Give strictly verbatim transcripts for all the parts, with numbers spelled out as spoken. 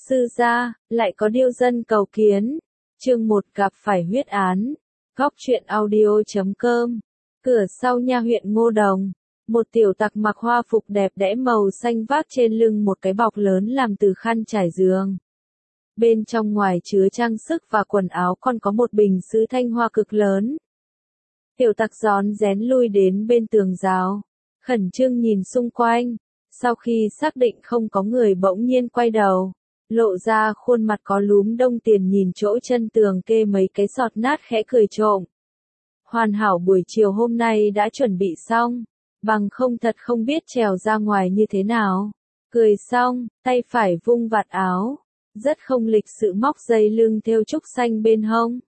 Sư gia, lại có điêu dân cầu kiến. Chương một gặp phải huyết án. Góc truyện audio chấm com. Cửa sau nha huyện Ngô Đồng. Một tiểu tặc mặc hoa phục đẹp đẽ màu xanh vác trên lưng một cái bọc lớn làm từ khăn trải giường. Bên trong ngoài chứa trang sức và quần áo còn có một bình sứ thanh hoa cực lớn. Tiểu tặc rón rén lui đến bên tường rào, khẩn trương nhìn xung quanh. Sau khi xác định không có người bỗng nhiên quay đầu, lộ ra khuôn mặt có lúm đồng tiền nhìn chỗ chân tường kê mấy cái sọt nát khẽ cười trộm. Hoàn hảo buổi chiều hôm nay đã chuẩn bị xong, bằng không thật không biết trèo ra ngoài như thế nào. Cười xong, tay phải vung vạt áo, rất không lịch sự móc dây lưng thêu trúc xanh bên hông.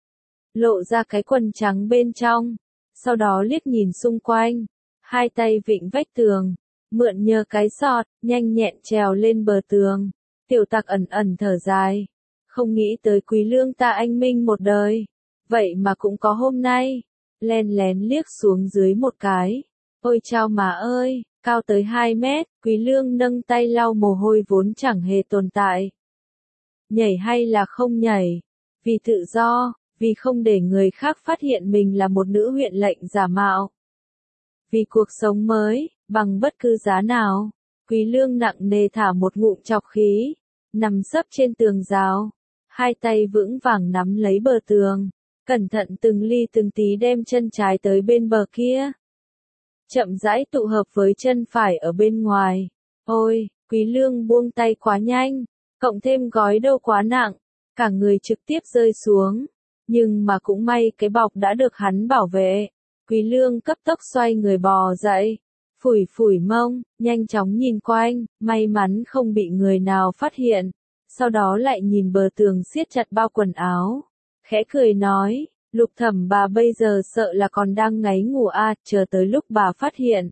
Lộ ra cái quần trắng bên trong, sau đó liếc nhìn xung quanh, hai tay vịn vách tường, mượn nhờ cái sọt, nhanh nhẹn trèo lên bờ tường. Tiểu tặc ẩn ẩn thở dài, không nghĩ tới Quý Lương ta anh minh một đời, vậy mà cũng có hôm nay. Len lén liếc xuống dưới một cái, ôi chao mà ơi, cao tới hai mét, Quý Lương nâng tay lau mồ hôi vốn chẳng hề tồn tại. Nhảy hay là không nhảy? Vì tự do, vì không để người khác phát hiện mình là một nữ huyện lệnh giả mạo. Vì cuộc sống mới, bằng bất cứ giá nào. Quý Lương nặng nề thả một ngụm trọc khí, nằm sấp trên tường rào, hai tay vững vàng nắm lấy bờ tường, cẩn thận từng ly từng tí đem chân trái tới bên bờ kia. Chậm rãi tụ hợp với chân phải ở bên ngoài. Ôi, Quý Lương buông tay quá nhanh, cộng thêm gói đâu quá nặng, cả người trực tiếp rơi xuống. Nhưng mà cũng may cái bọc đã được hắn bảo vệ. Quý Lương cấp tốc xoay người bò dậy, phủi phủi mông, nhanh chóng nhìn quanh, may mắn không bị người nào phát hiện. Sau đó lại nhìn bờ tường siết chặt bao quần áo, khẽ cười nói, Lục Thẩm bà bây giờ sợ là còn đang ngáy ngủ à, chờ tới lúc bà phát hiện.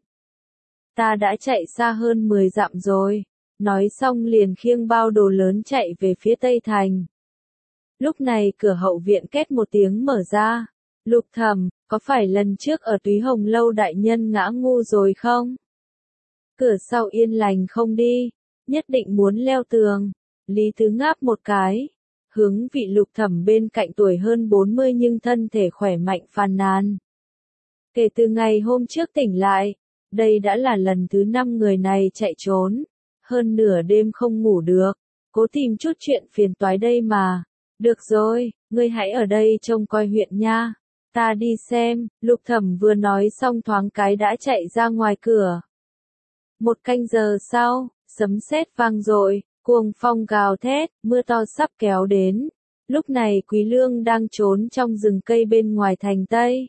Ta đã chạy xa hơn mười dặm rồi. Nói xong liền khiêng bao đồ lớn chạy về phía Tây Thành. Lúc này cửa hậu viện két một tiếng mở ra. Lục Thẩm, có phải lần trước ở Túy Hồng Lâu đại nhân ngã ngu rồi không? Cửa sau yên lành không đi, nhất định muốn leo tường. Lý Tứ ngáp một cái, hướng vị Lục Thẩm bên cạnh tuổi hơn bốn mươi nhưng thân thể khỏe mạnh phàn nàn. Kể từ ngày hôm trước tỉnh lại, đây đã là lần thứ năm người này chạy trốn. Hơn nửa đêm không ngủ được, cố tìm chút chuyện phiền toái đây mà. Được rồi, ngươi hãy ở đây trông coi huyện nha. Ta đi xem. Lục Thẩm vừa nói xong thoáng cái đã chạy ra ngoài cửa. Một canh giờ sau, sấm sét vang dội, cuồng phong gào thét, mưa to sắp kéo đến. Lúc này Quý Lương đang trốn trong rừng cây bên ngoài thành Tây.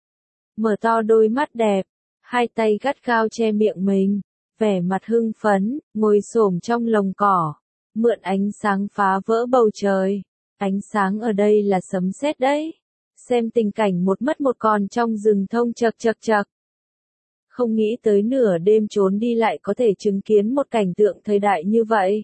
Mở to đôi mắt đẹp, hai tay gắt gao che miệng mình, vẻ mặt hưng phấn, ngồi xổm trong lồng cỏ, mượn ánh sáng phá vỡ bầu trời. Ánh sáng ở đây là sấm sét đấy. Xem tình cảnh một mất một còn trong rừng thông chật chật chật. Không nghĩ tới nửa đêm trốn đi lại có thể chứng kiến một cảnh tượng thời đại như vậy.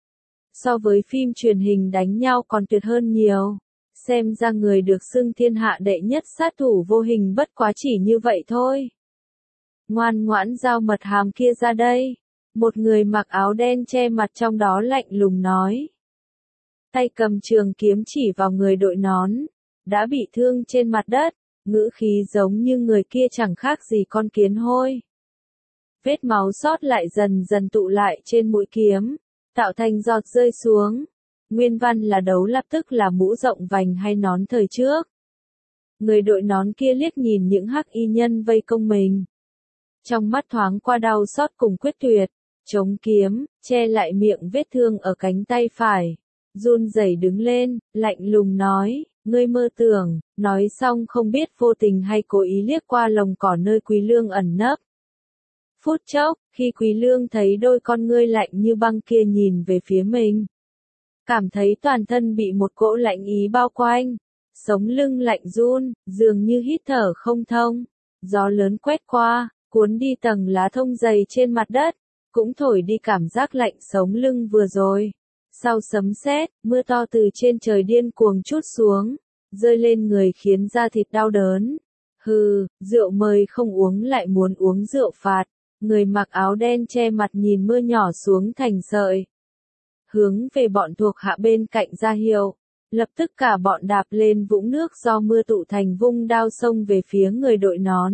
So với phim truyền hình đánh nhau còn tuyệt hơn nhiều. Xem ra người được xưng thiên hạ đệ nhất sát thủ vô hình bất quá chỉ như vậy thôi. Ngoan ngoãn giao mật hàm kia ra đây. Một người mặc áo đen che mặt trong đó lạnh lùng nói. Tay cầm trường kiếm chỉ vào người đội nón, đã bị thương trên mặt đất, ngữ khí giống như người kia chẳng khác gì con kiến hôi. Vết máu sót lại dần dần tụ lại trên mũi kiếm, tạo thành giọt rơi xuống. Nguyên văn là đấu lập tức là mũ rộng vành hay nón thời trước. Người đội nón kia liếc nhìn những hắc y nhân vây công mình. Trong mắt thoáng qua đau xót cùng quyết tuyệt, chống kiếm, che lại miệng vết thương ở cánh tay phải. Run rẩy đứng lên, lạnh lùng nói, ngươi mơ tưởng, nói xong không biết vô tình hay cố ý liếc qua lồng cỏ nơi Quý Lương ẩn nấp. Phút chốc, khi Quý Lương thấy đôi con ngươi lạnh như băng kia nhìn về phía mình, cảm thấy toàn thân bị một cỗ lạnh ý bao quanh, sống lưng lạnh run, dường như hít thở không thông. Gió lớn quét qua, cuốn đi tầng lá thông dày trên mặt đất, cũng thổi đi cảm giác lạnh sống lưng vừa rồi. Sau sấm sét, mưa to từ trên trời điên cuồng trút xuống, rơi lên người khiến da thịt đau đớn. Hừ, rượu mời không uống lại muốn uống rượu phạt. Người mặc áo đen che mặt nhìn mưa nhỏ xuống thành sợi. hướng về bọn thuộc hạ bên cạnh ra hiệu. Lập tức cả bọn đạp lên vũng nước do mưa tụ thành vung đao xông về phía người đội nón.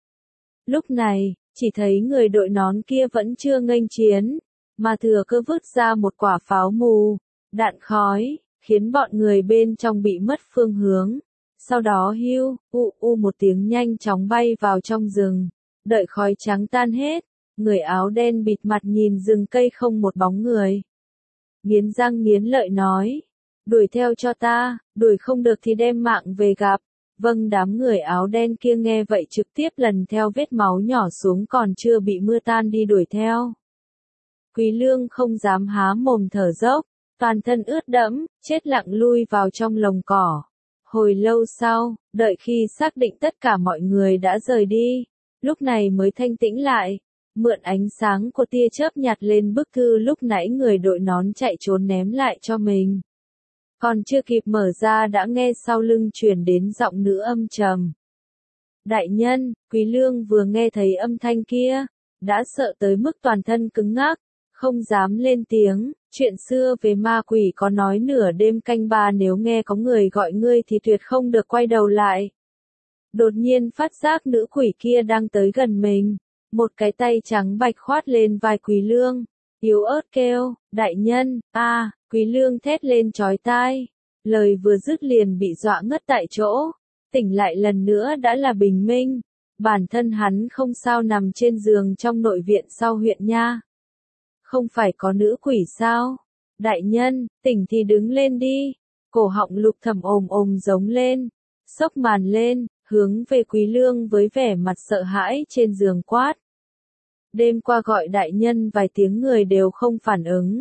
Lúc này, chỉ thấy người đội nón kia vẫn chưa nghênh chiến, mà thừa cơ vứt ra một quả pháo mù, đạn khói, khiến bọn người bên trong bị mất phương hướng. Sau đó hiu, u u một tiếng nhanh chóng bay vào trong rừng, đợi khói trắng tan hết, người áo đen bịt mặt nhìn rừng cây không một bóng người. Nghiến răng nghiến lợi nói, đuổi theo cho ta, đuổi không được thì đem mạng về gặp. Vâng, đám người áo đen kia nghe vậy trực tiếp lần theo vết máu nhỏ xuống còn chưa bị mưa tan đi đuổi theo. Quý Lương không dám há mồm thở dốc, toàn thân ướt đẫm, chết lặng lui vào trong lồng cỏ. Hồi lâu sau, đợi khi xác định tất cả mọi người đã rời đi, lúc này mới thanh tĩnh lại, mượn ánh sáng của tia chớp nhặt lên bức thư lúc nãy người đội nón chạy trốn ném lại cho mình. Còn chưa kịp mở ra đã nghe sau lưng truyền đến giọng nữ âm trầm. Đại nhân, Quý Lương vừa nghe thấy âm thanh kia, đã sợ tới mức toàn thân cứng ngắc, không dám lên tiếng. Chuyện xưa về ma quỷ có nói nửa đêm canh ba nếu nghe có người gọi ngươi thì tuyệt không được quay đầu lại. Đột nhiên phát giác nữ quỷ kia đang tới gần mình, một cái tay trắng bạch khoát lên vai Quý Lương, yếu ớt kêu, đại nhân, a, à, Quý Lương thét lên chói tai, lời vừa dứt liền bị dọa ngất tại chỗ, tỉnh lại lần nữa đã là bình minh, bản thân hắn không sao nằm trên giường trong nội viện sau huyện nha. Không phải có nữ quỷ sao? Đại nhân, tỉnh thì đứng lên đi. Cổ họng Lục Thẩm ồm ồm giống lên, xốc màn lên, hướng về Quý Lương với vẻ mặt sợ hãi trên giường quát. Đêm qua gọi đại nhân vài tiếng người đều không phản ứng.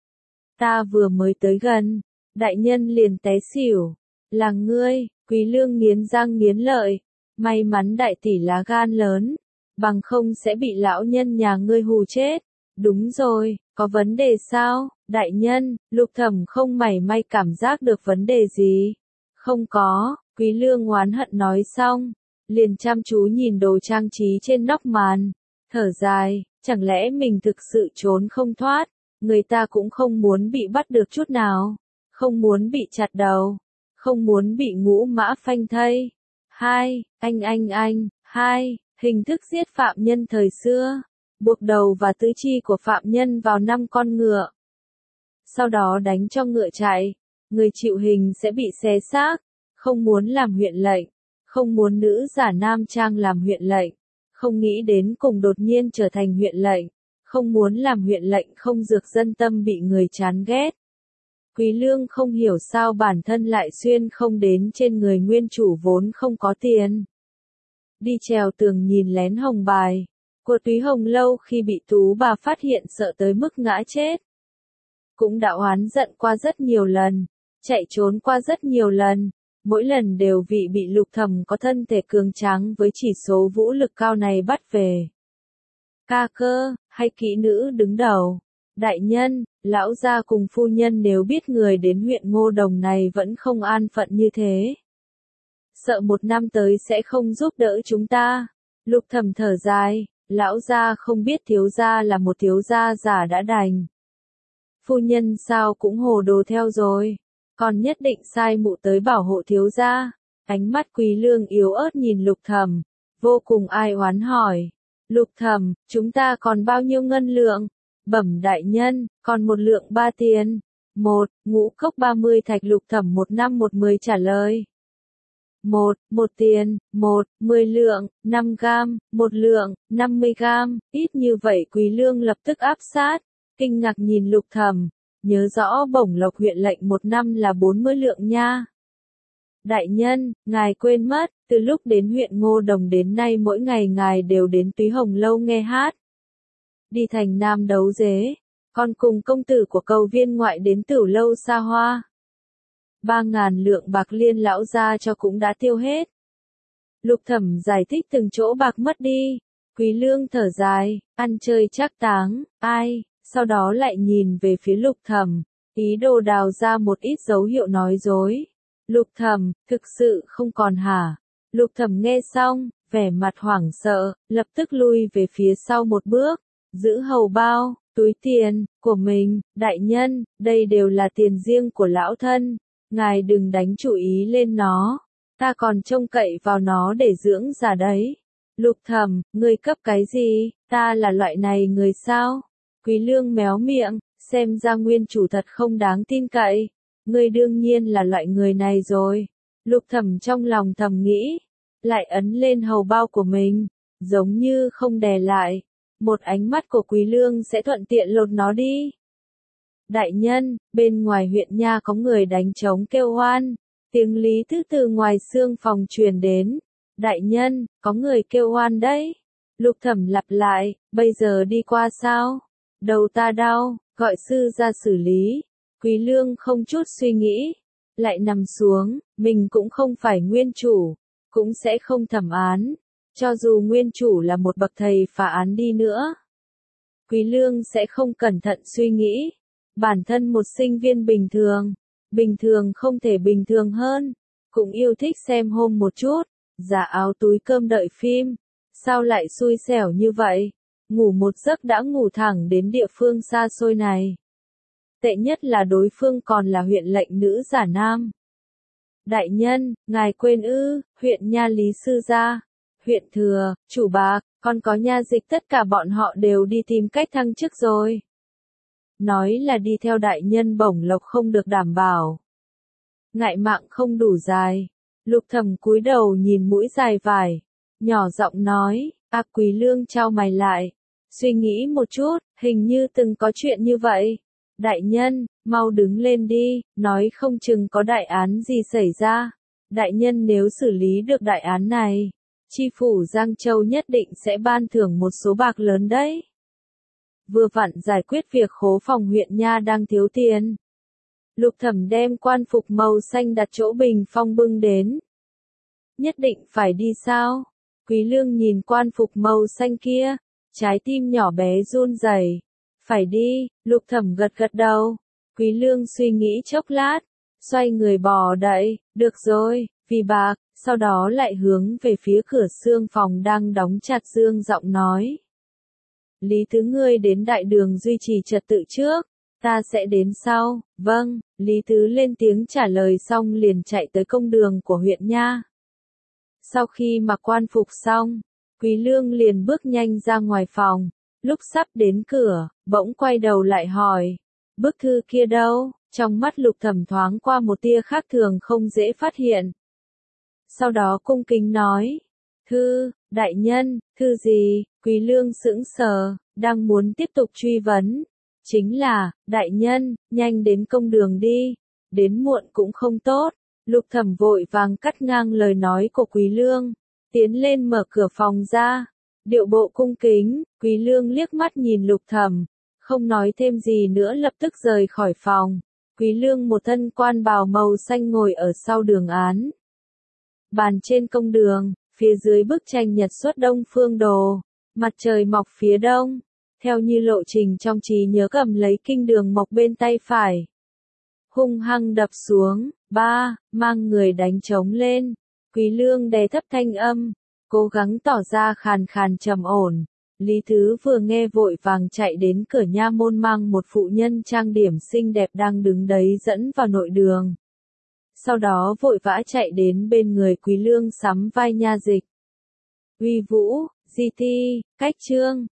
Ta vừa mới tới gần, đại nhân liền té xỉu. Là ngươi, Quý Lương nghiến răng nghiến lợi. May mắn đại tỷ lá gan lớn, bằng không sẽ bị lão nhân nhà ngươi hù chết. Đúng rồi, có vấn đề sao, đại nhân? Lục Thẩm không mảy may cảm giác được vấn đề gì. Không có, Quý Lương oán hận nói xong, liền chăm chú nhìn đồ trang trí trên nóc màn, thở dài, chẳng lẽ mình thực sự trốn không thoát, người ta cũng không muốn bị bắt được chút nào, không muốn bị chặt đầu, không muốn bị ngũ mã phanh thây. Hai, anh anh anh, hai, hình thức giết phạm nhân thời xưa. Buộc đầu và tứ chi của phạm nhân vào năm con ngựa. Sau đó đánh cho ngựa chạy, người chịu hình sẽ bị xé xác, không muốn làm huyện lệnh, không muốn nữ giả nam trang làm huyện lệnh, không nghĩ đến cùng đột nhiên trở thành huyện lệnh, không muốn làm huyện lệnh không dược dân tâm bị người chán ghét. Quý Lương không hiểu sao bản thân lại xuyên không đến trên người nguyên chủ vốn không có tiền. Đi trèo tường nhìn lén hồng bài của Túy Hồng Lâu khi bị Tú bà phát hiện sợ tới mức ngã chết. Cũng đã oán giận qua rất nhiều lần, chạy trốn qua rất nhiều lần, mỗi lần đều vì bị Lục Thẩm có thân thể cường tráng với chỉ số vũ lực cao này bắt về. Ca cơ, hay kỹ nữ đứng đầu, đại nhân, lão gia cùng phu nhân nếu biết người đến huyện Ngô Đồng này vẫn không an phận như thế. Sợ một năm tới sẽ không giúp đỡ chúng ta. Lục Thẩm thở dài. Lão gia không biết thiếu gia là một thiếu gia giả đã đành. Phu nhân sao cũng hồ đồ theo rồi, còn nhất định sai mụ tới bảo hộ thiếu gia. Ánh mắt Quý Lương yếu ớt nhìn Lục Thẩm, vô cùng ai oán hỏi. Lục Thẩm, chúng ta còn bao nhiêu ngân lượng? Bẩm đại nhân, còn một lượng ba tiền. Một, ngũ cốc ba mươi thạch. Lục Thẩm một năm một mười trả lời. Một, một tiền, một, mười lượng, năm gam, một lượng, năm mươi gam, ít như vậy Quý Lương lập tức áp sát, kinh ngạc nhìn Lục Thẩm, nhớ rõ Bổng Lộc huyện lệnh một năm là bốn mươi lượng nha. Đại nhân, ngài quên mất, từ lúc đến huyện Ngô Đồng đến nay mỗi ngày ngài đều đến Túy Hồng Lâu nghe hát. Đi thành Nam đấu dế, còn cùng công tử của Cầu Viên ngoại đến Tửu Lâu xa hoa. Ba ngàn lượng bạc liên lão ra cho cũng đã tiêu hết. Lục Thẩm giải thích từng chỗ bạc mất đi. Quý Lương thở dài, ăn chơi chắc táng, ai, sau đó lại nhìn về phía Lục Thẩm, ý đồ đào ra một ít dấu hiệu nói dối. Lục Thẩm, thực sự không còn hả? Lục Thẩm nghe xong, vẻ mặt hoảng sợ, lập tức lui về phía sau một bước, giữ hầu bao, túi tiền của mình, đại nhân, đây đều là tiền riêng của lão thân, ngài đừng đánh chủ ý lên nó, ta còn trông cậy vào nó để dưỡng già đấy. Lục Thẩm, ngươi cấp cái gì, ta là loại này người sao? Quý Lương méo miệng, xem ra nguyên chủ thật không đáng tin cậy, ngươi đương nhiên là loại người này rồi. Lục Thẩm trong lòng thầm nghĩ, lại ấn lên hầu bao của mình, giống như không đè lại, một ánh mắt của Quý Lương sẽ thuận tiện lột nó đi. Đại nhân, bên ngoài huyện nha có người đánh trống kêu oan, tiếng Lý Tứ từ ngoài xương phòng truyền đến. Đại nhân, có người kêu oan đấy. Lục Thẩm lặp lại, bây giờ đi qua sao? Đầu ta đau, gọi sư ra xử lý. Quý Lương không chút suy nghĩ, lại nằm xuống, mình cũng không phải nguyên chủ, cũng sẽ không thẩm án, cho dù nguyên chủ là một bậc thầy phá án đi nữa. Quý Lương sẽ không cẩn thận suy nghĩ, bản thân một sinh viên bình thường, bình thường không thể bình thường hơn, cũng yêu thích xem hôm một chút, giả áo túi cơm đợi phim, sao lại xui xẻo như vậy, ngủ một giấc đã ngủ thẳng đến địa phương xa xôi này. Tệ nhất là đối phương còn là huyện lệnh nữ giả nam. Đại nhân, ngài quên ư, huyện nha Lý Sư Gia, huyện Thừa, chủ bạc, còn có nha dịch tất cả bọn họ đều đi tìm cách thăng chức rồi. Nói là đi theo đại nhân bổng lộc không được đảm bảo. Ngại mạng không đủ dài. Lục Thẩm cúi đầu nhìn mũi dài vải, nhỏ giọng nói, à Quý Lương chau mày lại, suy nghĩ một chút, hình như từng có chuyện như vậy. Đại nhân, mau đứng lên đi, nói không chừng có đại án gì xảy ra. Đại nhân nếu xử lý được đại án này, chi phủ Giang Châu nhất định sẽ ban thưởng một số bạc lớn đấy. Vừa vặn giải quyết việc khố phòng huyện nha đang thiếu tiền. Lục Thẩm đem quan phục màu xanh đặt chỗ bình phong bưng đến. Nhất định phải đi sao? Quý Lương nhìn quan phục màu xanh kia, trái tim nhỏ bé run rẩy. Phải đi, Lục Thẩm gật gật đầu. Quý Lương suy nghĩ chốc lát, xoay người bò đậy, được rồi, vì bạc, sau đó lại hướng về phía cửa xương phòng đang đóng chặt dương giọng nói. Lý Tứ ngươi đến đại đường duy trì trật tự trước, ta sẽ đến sau. Vâng, Lý Tứ lên tiếng trả lời xong liền chạy tới công đường của huyện nha. Sau khi mặc quan phục xong, Quý Lương liền bước nhanh ra ngoài phòng, lúc sắp đến cửa, bỗng quay đầu lại hỏi, bức thư kia đâu? Trong mắt Lục Thẩm thoáng qua một tia khác thường không dễ phát hiện. Sau đó cung kính nói, thư, đại nhân, thư gì? Quý Lương sững sờ, đang muốn tiếp tục truy vấn. Chính là, đại nhân, nhanh đến công đường đi, đến muộn cũng không tốt. Lục Thẩm vội vàng cắt ngang lời nói của Quý Lương, tiến lên mở cửa phòng ra, điệu bộ cung kính. Quý Lương liếc mắt nhìn Lục Thẩm, không nói thêm gì nữa lập tức rời khỏi phòng. Quý Lương một thân quan bào màu xanh ngồi ở sau đường án. Bàn trên công đường, phía dưới bức tranh nhật xuất đông phương đồ, mặt trời mọc phía đông, theo như lộ trình trong trí nhớ cầm lấy kinh đường mọc bên tay phải. Hung hăng đập xuống, ba, mang người đánh trống lên. Quý Lương đè thấp thanh âm, cố gắng tỏ ra khàn khàn trầm ổn. Lý Thứ vừa nghe vội vàng chạy đến cửa nha môn mang một phụ nhân trang điểm xinh đẹp đang đứng đấy dẫn vào nội đường. Sau đó vội vã chạy đến bên người Quý Lương sắm vai nha dịch. Uy Vũ, Di Ti, Cách Trương,